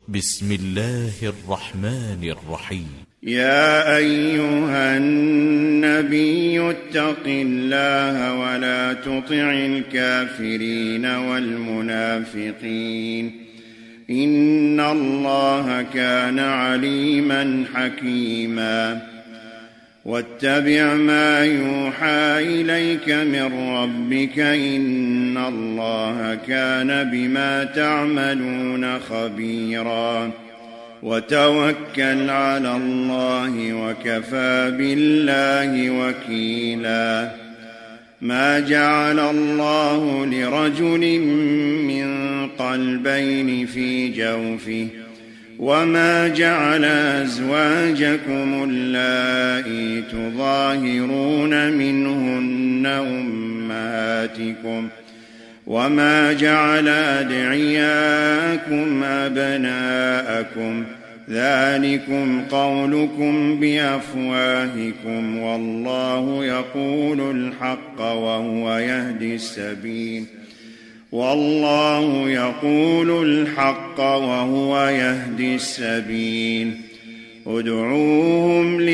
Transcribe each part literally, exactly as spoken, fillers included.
بسم الله الرحمن الرحيم. يا أيها النبي اتق الله ولا تطع الكافرين والمنافقين إن الله كان عليما حكيما واتبع ما يوحى إليك من ربك إن الله كان بما تعملون خبيرا وتوكل على الله وكفى بالله وكيلا ما جعل الله لرجل من قلبين في جوفه وما جعل أزواجكم اللائي تظاهرون منهن أمهاتكم وما جعل أدعياكم أبناءكم ذلكم قولكم بأفواهكم والله يقول الحق وهو يهدي السبيل والله يقول الحق وهو يهدي السبيل ادعوهم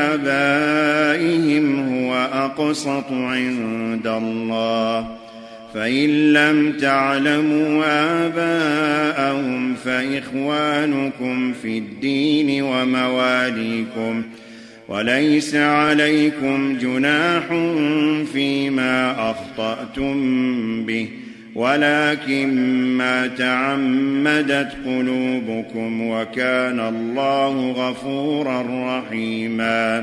لآبائهم هو أقسط عند الله فإن لم تعلموا آباءهم فإخوانكم في الدين ومواليكم وليس عليكم جناح فيما أخطأتم به ولكن ما تعمدت قلوبكم وكان الله غفورا رحيما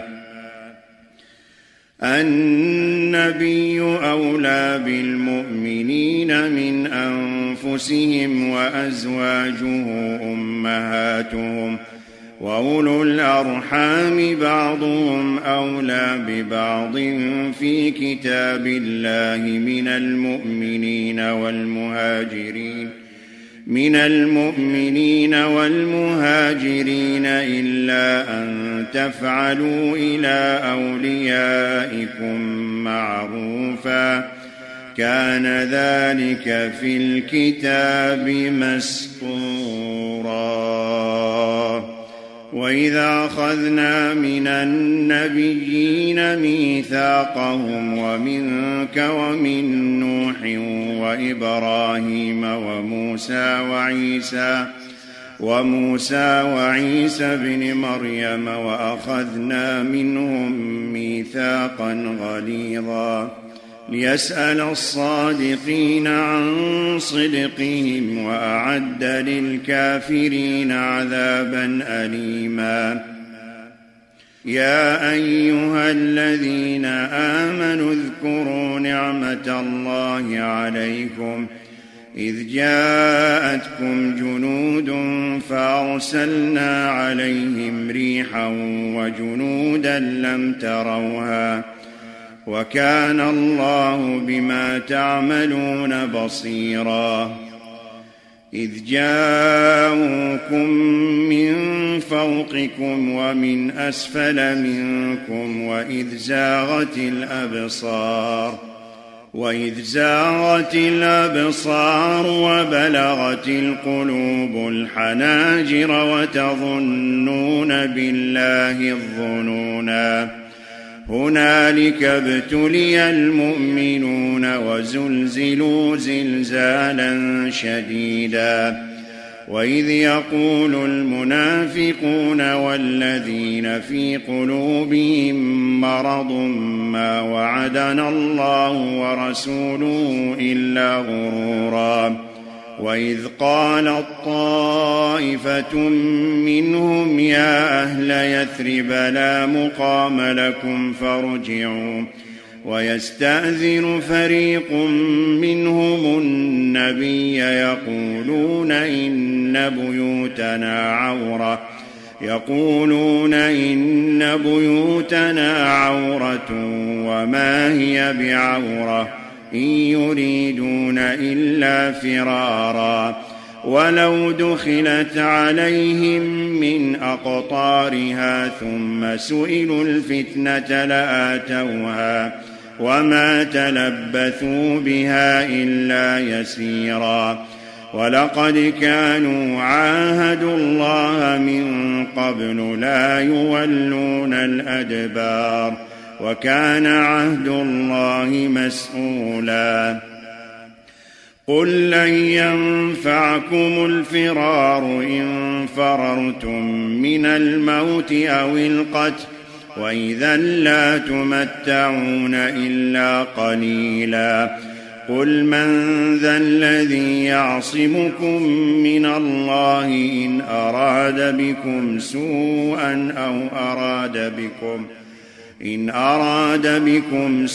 النبي أولى بالمؤمنين من أنفسهم وأزواجه أمهاتهم وأولو الأرحام بعضهم أولى ببعض في كتاب الله من المؤمنين والمهاجرين من المؤمنين والمهاجرين إلا أن تفعلوا إلى أوليائكم معروفا كان ذلك في الكتاب مسطورا وإذا أخذنا من النبيين ميثاقهم ومنك ومن نوح وإبراهيم وموسى وعيسى وموسى وعيسى بن مريم وأخذنا منهم ميثاقا غليظا ليسأل الصادقين عن صدقهم وأعد للكافرين عذابا أليما يا أيها الذين آمنوا اذكروا نعمة الله عليكم إذ جاءتكم جنود فأرسلنا عليهم ريحا وجنودا لم تروها وكان الله بما تعملون بصيرا إذ جاءوكم من فوقكم ومن أسفل منكم وإذ زاغت الأبصار وإذ زاغت الأبصار وبلغت القلوب الحناجر وتظنون بالله الظنونا هنالك ابتلي المؤمنون وزلزلوا زلزالا شديدا وإذ يقول المنافقون والذين في قلوبهم مرض ما وعدنا الله ورسوله إلا غرورا وإذ قالت طائفة منهم يا أهل يثرب لا مقام لكم فارجعوا ويستأذن فريق منهم النبي يقولون إن بيوتنا عورة يقولون إن بيوتنا عورة وما هي بعورة إن يريدون إلا فرارا ولو دخلت عليهم من أقطارها ثم سئلوا الفتنة لآتوها وما تلبثوا بها إلا يسيرا ولقد كانوا عاهدوا الله من قبل لا يولون الأدبار وكان عهد الله مسؤولا قل لن ينفعكم الفرار إن فررتم من الموت أو القتل وإذا لا تمتعون إلا قليلا قل من ذا الذي يعصمكم من الله إن أراد بكم سوءا أو أراد بكم إن أراد بكم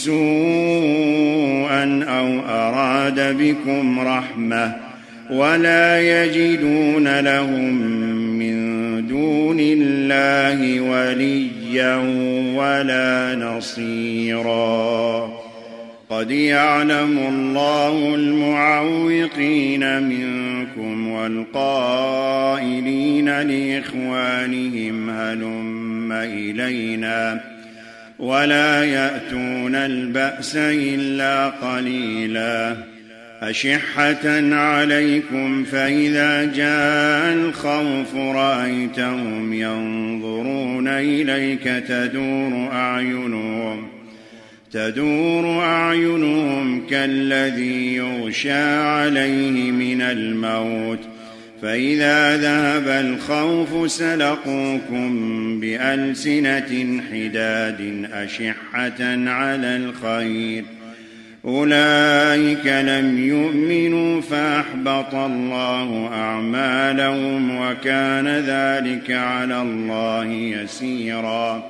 سوءا أو أراد بكم رحمة ولا يجدون لهم من دون الله وليا ولا نصيرا قد يعلم الله المعوقين منكم والقائلين لإخوانهم هلم إلينا ولا يأتون البأس إلا قليلا أشحة عليكم فإذا جاء الخوف رأيتهم ينظرون إليك تدور أعينهم تدور أعينهم كالذي يغشى عليه من الموت فإذا ذهب الخوف سلقوكم بألسنة حداد أشحة على الخير أولئك لم يؤمنوا فأحبط الله أعمالهم وكان ذلك على الله يسيرا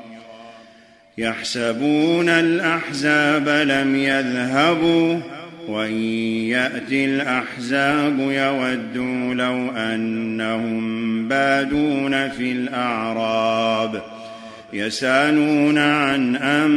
يحسبون الأحزاب لم يذهبوا وإن يأتي الأحزاب يودوا لو أنهم بادون في الأعراب يسألون عن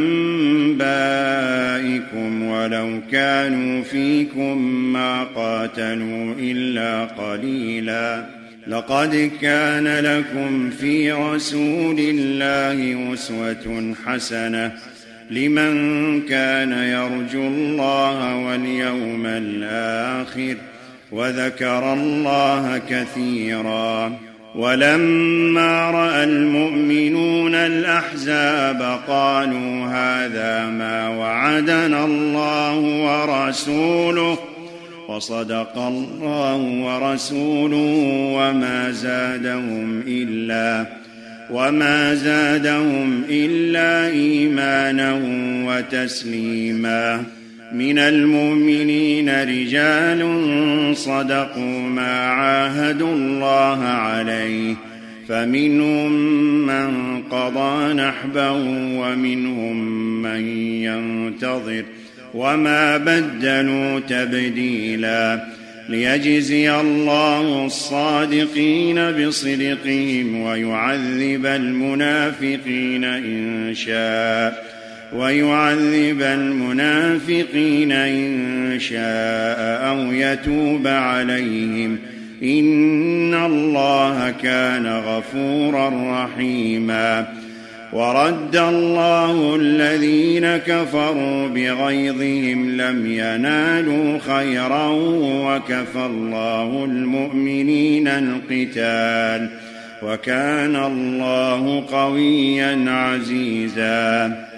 أنبائكم ولو كانوا فيكم ما قاتلوا إلا قليلا لقد كان لكم في رسول الله أسوة حسنة لمن كان يرجو الله واليوم الآخر وذكر الله كثيرا ولما رأى المؤمنون الأحزاب قالوا هذا ما وعدنا الله ورسوله وصدق الله ورسوله وما زادهم إلا وما زادهم إلا إيمانا وتسليما من المؤمنين رجال صدقوا ما عاهدوا الله عليه فمنهم من قضى نحبه ومنهم من ينتظر وما بدلوا تبديلا ليجزي الله الصادقين بصدقهم ويعذب المنافقين إن شاء ويعذب المنافقين إن شاء أو يتوب عليهم إن الله كان غفورا رحيما ورد الله الذين كفروا بغيظهم لم ينالوا خيرا وكفى الله المؤمنين القتال وكان الله قويا عزيزا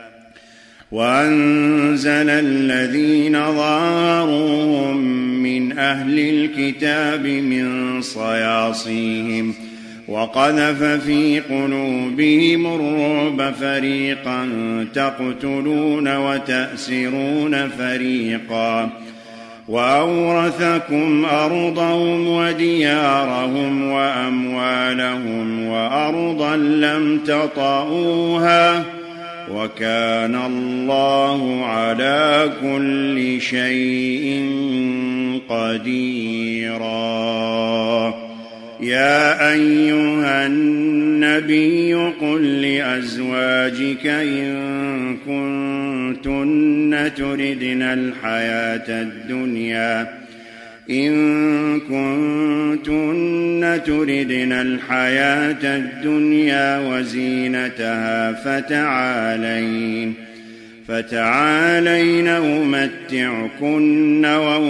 وأنزل الذين ظاهروهم من أهل الكتاب من صياصيهم وقذف في قلوبهم الرعب فريقا تقتلون وتأسرون فريقا وأورثكم أرضهم وديارهم وأموالهم وأرضا لم تطئوها وكان الله على كل شيء قديرا يا أيها النبي قل لأزواجك إن كنتن تردن الحياة الدنيا إن كنتن تردن الحياة الدنيا وزينتها فتعالين فتعالين أمتعكن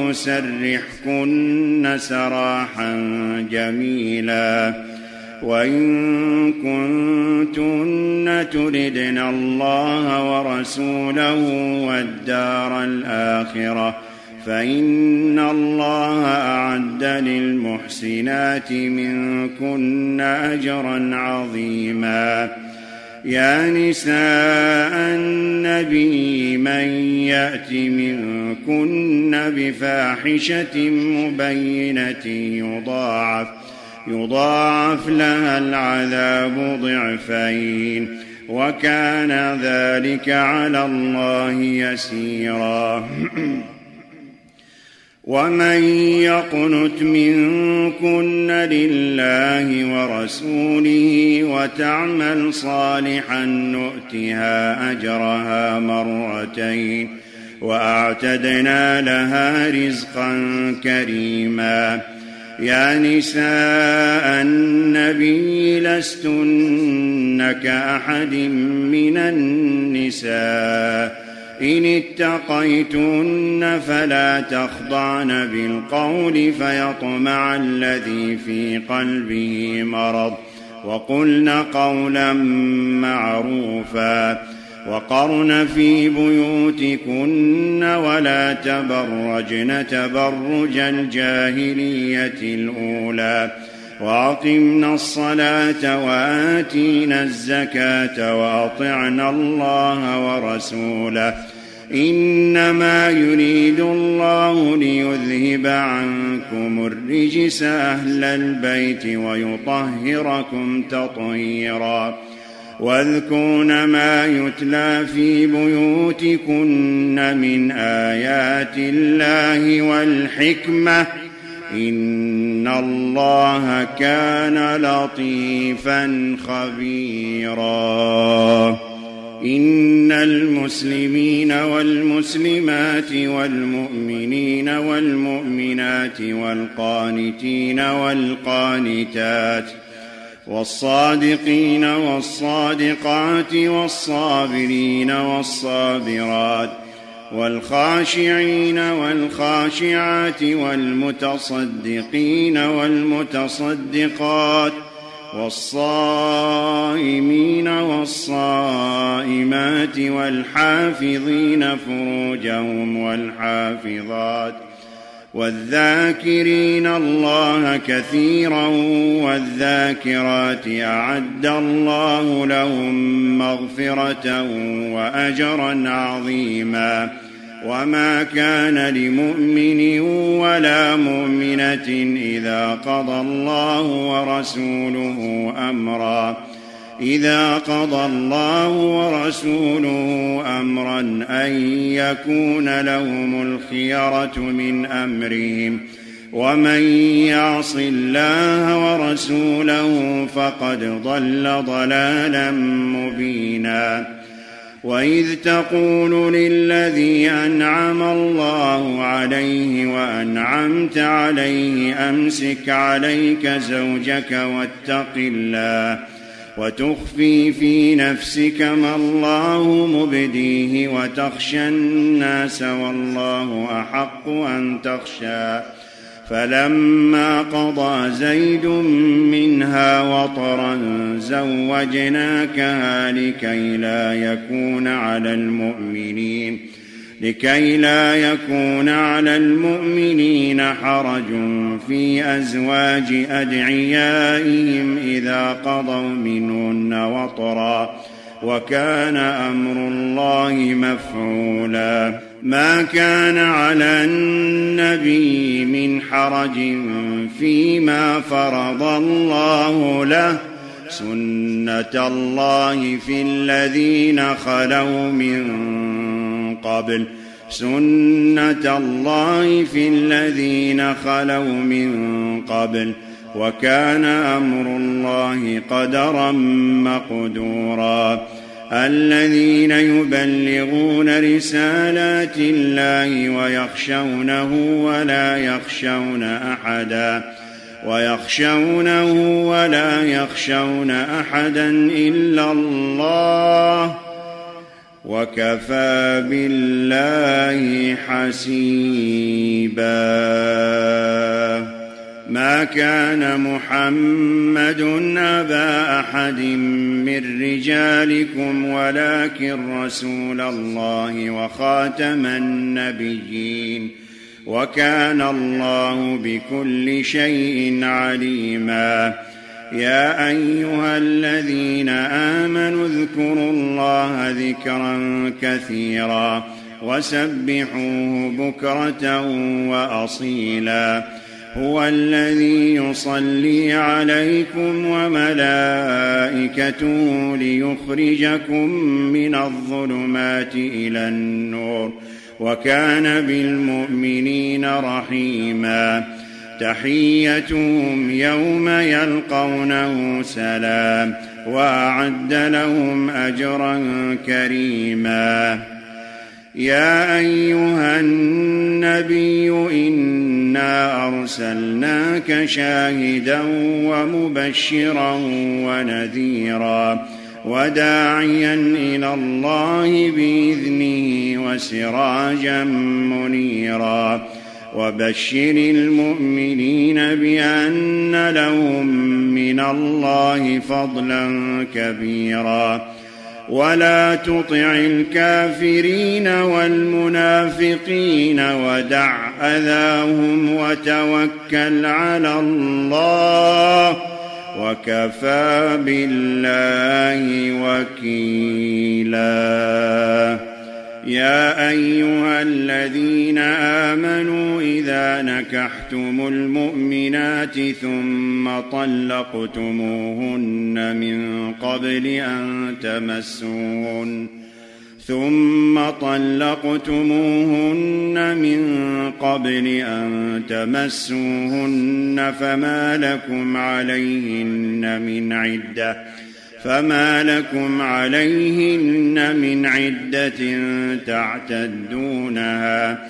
وأسرحكن سراحا جميلا وإن كنتن تردن الله ورسوله والدار الآخرة فإن الله أعد للمحسنات منكن أجرا عظيما. يا نساء النبي من يأت منكن بفاحشة مبينة يضاعف يضاعف لها العذاب ضعفين وكان ذلك على الله يسيرا. ومن يقنت منكن لله ورسوله وتعمل صالحا نؤتها أجرها مرتين وأعتدنا لها رزقا كريما. يا نساء النبي لستن كأحد من النساء إن اتقيتن فلا تخضعن بالقول فيطمع الذي في قلبه مرض وقلن قولا معروفا وقرن في بيوتكن ولا تبرجن تبرج الجاهلية الأولى وأقمنا الصلاة وآتينا الزكاة وأطعنا الله ورسوله إنما يريد الله ليذهب عنكم الرجس أهل البيت ويطهركم تطهيرا. واذكرن ما يتلى في بيوتكن من آيات الله والحكمة إن الله كان لطيفا خبيرا. إن المسلمين والمسلمات والمؤمنين والمؤمنات والقانتين والقانتات والصادقين والصادقات والصابرين والصابرات والخاشعين والخاشعات والمتصدقين والمتصدقات والصائمين والصائمات والحافظين فروجهم والحافظات والذاكرين الله كثيرا والذاكرات أعد الله لهم مغفرة وأجرا عظيما. وما كان لمؤمن ولا مؤمنة إذا قضى الله ورسوله أمرا إذا قضى الله ورسوله أمرا أن يكون لهم الخيرة من أمرهم ومن يعص الله ورسوله فقد ضل ضلالا مبينا. وإذ تقول للذي أنعم الله عليه وأنعمت عليه أمسك عليك زوجك واتق الله وتخفي في نفسك ما الله مبديه وتخشى الناس والله أحق أن تخشى فلما قضى زيد منها وطرا زوجناكها لكي لا يكون على المؤمنين لكي لا يكون على المؤمنين حرج في أزواج أدعيائهم إذا قضوا منهن وطرا وكان أمر الله مفعولا. ما كان على النبي من حرج فيما فرض الله له سنة الله في الذين خلوا من قبل سنة الله في الذين خلوا من قبل وكان أمر الله قدرا مقدورا. الذين يبلغون رسالات الله ويخشونه ولا يخشون أحدا ويخشونه ولا يخشون أحدا إلا الله وكفى بالله حسيبا. ما كان محمد أبا أحد من رجالكم ولكن رسول الله وخاتم النبيين وكان الله بكل شيء عليما. يا أيها الذين آمنوا اذكروا الله ذكرا كثيرا وسبحوه بكرة وأصيلا. هو الذي يصلي عليكم وملائكته ليخرجكم من الظلمات إلى النور وكان بالمؤمنين رحيما. تحيتهم يوم يلقونه سلام وأعد لهم أجرا كريما. يا أيها النبي إنا أرسلناك شاهدا ومبشرا ونذيرا وداعيا إلى الله بإذنه وسراجا منيرا. وبشر المؤمنين بأن لهم من الله فضلا كبيرا. ولا تطع الكافرين والمنافقين ودع أذاهم وتوكل على الله وكفى بالله وكيلا. يا أيها الذين آمنوا إذا نكحتم المؤمنات ثم طلقتموهن من قبل أن تمسوهن ثم طلقتموهن من قبل أن تمسوهن فما لكم عليهن من عدة فما لكم عليهن من عدة تعتدونها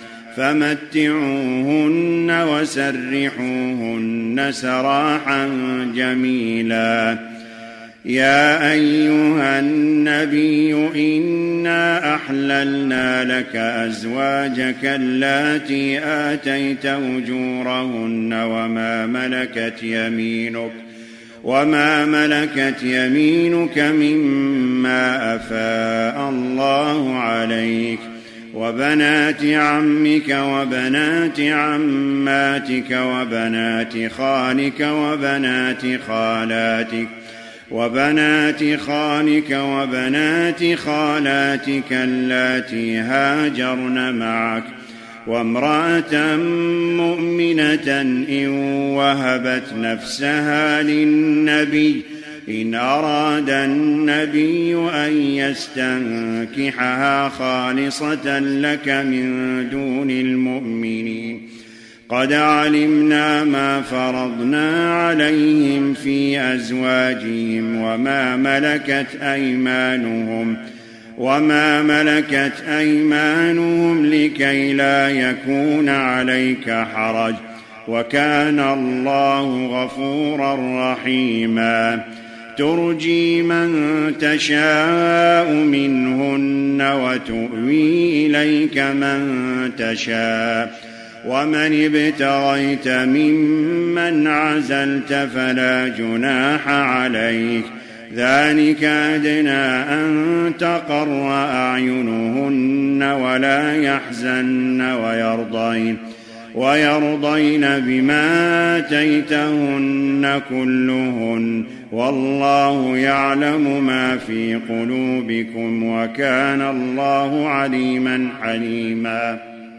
فمتعوهن وسرحوهن سراحا جميلا. يا أيها النبي إنا أحللنا لك أزواجك اللاتي آتيت أجورهن وما ملكت يمينك وما ملكت يمينك مما أفاء الله عليك وبنات عمك وبنات عماتك وبنات خالك وبنات خالاتك وبنات خالك وبنات خالاتك اللاتي هاجرن معك وامرأة مؤمنة إن وهبت نفسها للنبي إن أراد النبي أن يستنكحها خالصة لك من دون المؤمنين. قد علمنا ما فرضنا عليهم في أزواجهم وما ملكت أيمانهم وما ملكت أيمانهم لكي لا يكون عليك حرج وكان الله غفورا رحيما. ترجي من تشاء منهن وتؤوي إليك من تشاء ومن ابتغيت ممن عزلت فلا جناح عليك ذلك أدنى أن تقر أعينهن ولا يحزن ويرضين ويرضين بما آتيتهن كلهن والله يعلم ما في قلوبكم وكان الله عليما حليما.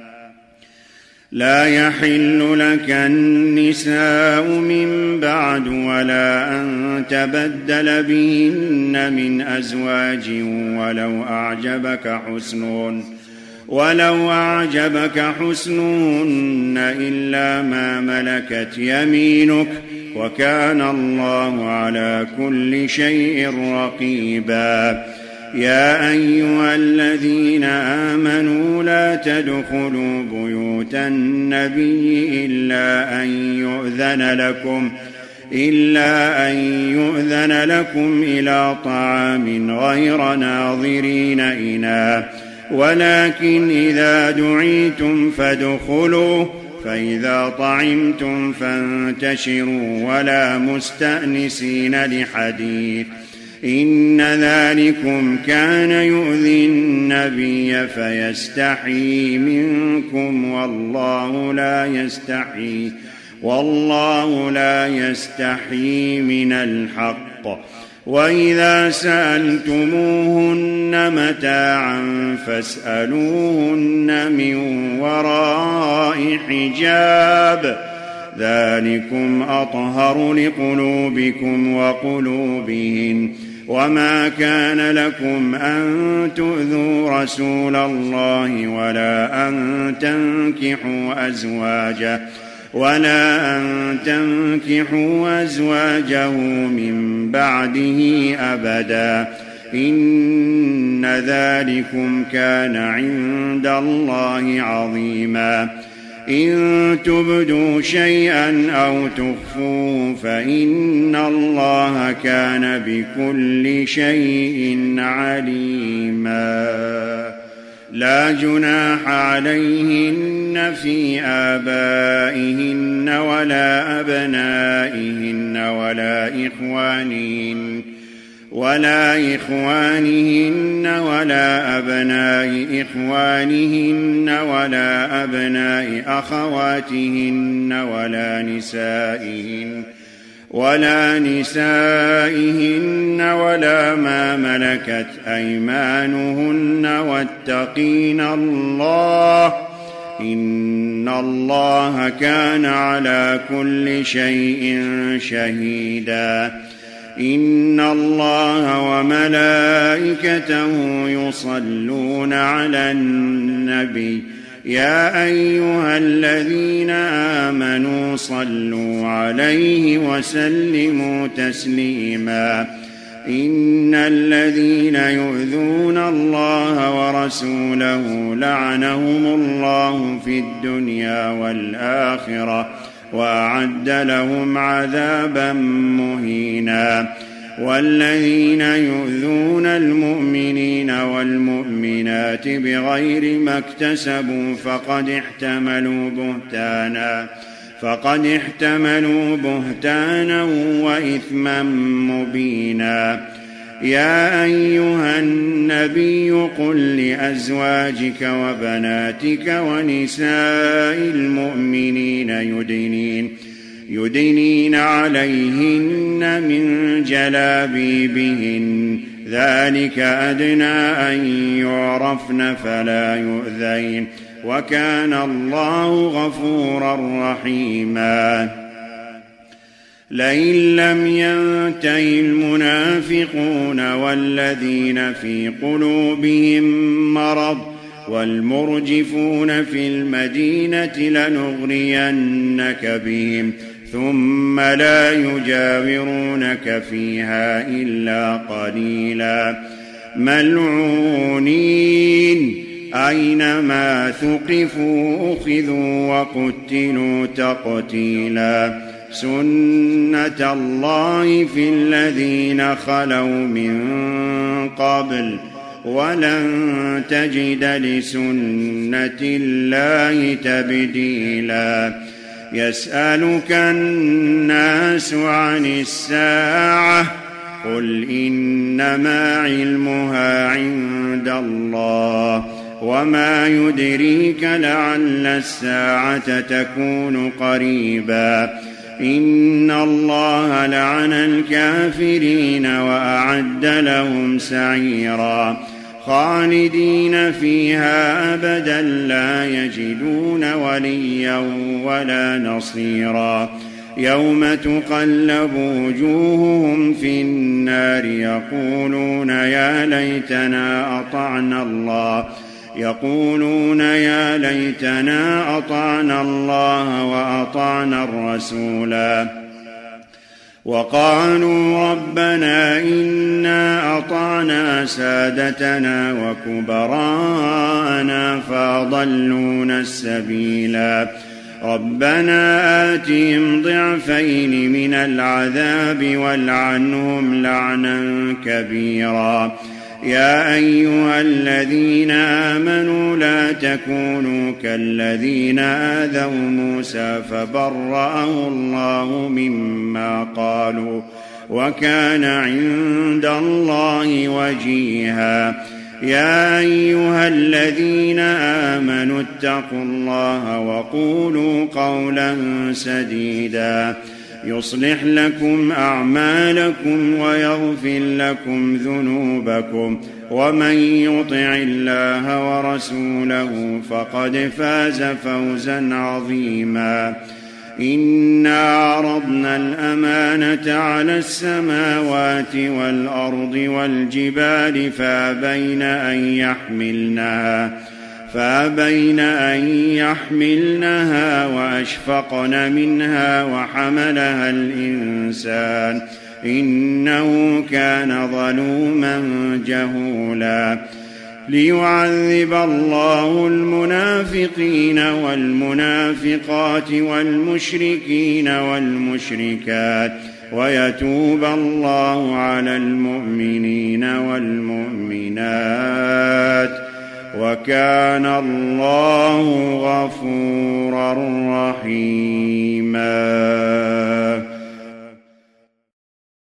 لا يحل لك النساء من بعد ولا أن تبدل بهن من أزواج ولو أعجبك حسنهن ولو أعجبك حسنهن إلا ما ملكت يمينك وكان الله على كل شيء رقيبا. يا أيها الذين آمنوا لا تدخلوا بيوت النبي إلا أن يؤذن لكم إلا أن يؤذن لكم إلى طعام غير ناظرين إناه ولكن إذا دعيتم فادخلوا فإذا طعمتم فانتشروا ولا مستأنسين لحديث إن ذلكم كان يؤذي النبي فيستحيي منكم والله لا يستحيي والله لا يستحيي من الحق وإذا سألتموهن متاعا فاسألوهن من وراء حجاب ذلكم أطهر لقلوبكم وقلوبهن وما كان لكم أن تؤذوا رسول الله ولا أن تنكحوا أزواجه ولا أن تنكحوا أزواجه من بعده أبدا إن ذلكم كان عند الله عظيما إن تبدوا شيئا أو تخفوه فإن الله كان بكل شيء عليما لا جناح عليهن في آبائهن ولا أبنائهن ولا إخوانهن ولا إخوانهن ولا أبناء إخوانهن ولا أبناء أخواتهن ولا نسائهن ولا نسائهن ولا ما ملكت أيمانهن واتقين الله إن الله كان على كل شيء شهيدا إن الله وملائكته يصلون على النبي يا أيها الذين آمنوا صلوا عليه وسلموا تسليما إن الذين يؤذون الله ورسوله لعنهم الله في الدنيا والآخرة وأعد لهم عذابا مهينا والذين يؤذون المؤمنين والمؤمنات بغير ما اكتسبوا فقد احتملوا بهتانا فقد احتملوا بهتانا وإثما مبينا يا أيها النبي قل لأزواجك وبناتك ونساء المؤمنين يدنين يدنين عليهن من جلابيبهن ذلك أدنى أن يعرفن فلا يؤذين وكان الله غفورا رحيما لئن لم ينته المنافقون والذين في قلوبهم مرض والمرجفون في المدينة لنغرينك بهم ثم لا يجاورونك فيها إلا قليلا ملعونين أينما ثقفوا أخذوا وقتلوا تقتيلا سنة الله في الذين خلوا من قبل ولن تجد لسنة الله تبديلا يسألك الناس عن الساعة قل إنما علمها عند الله وما يدريك لعل الساعة تكون قريبا إن الله لعن الكافرين وأعد لهم سعيرا خالدين فيها أبدا لا يجدون وليا ولا نصيرا يوم تقلب وجوههم في النار يقولون يا ليتنا أطعنا الله يقولون يا ليتنا أطعنا الله وأطعنا الرسولا وقالوا ربنا إنا أطعنا سادتنا وكبراءنا فأضلونا السبيلا ربنا آتهم ضعفين من العذاب والعنهم لعنا كبيرا يا أيها الذين آمنوا لا تكونوا كالذين آذوا موسى فبرأه الله مما قالوا وكان عند الله وجيها يا أيها الذين آمنوا اتقوا الله وقولوا قولا سديدا يصلح لكم أعمالكم ويغفر لكم ذنوبكم ومن يطع الله ورسوله فقد فاز فوزا عظيما إنا عرضنا الأمانة على السماوات والأرض والجبال فأبين أن يحملنها فأبين أن يحملنها وأشفقن منها وحملها الإنسان إنه كان ظلوما جهولا ليعذب الله المنافقين والمنافقات والمشركين والمشركات ويتوب الله على المؤمنين والمؤمنات وكان الله غفورا رحيما.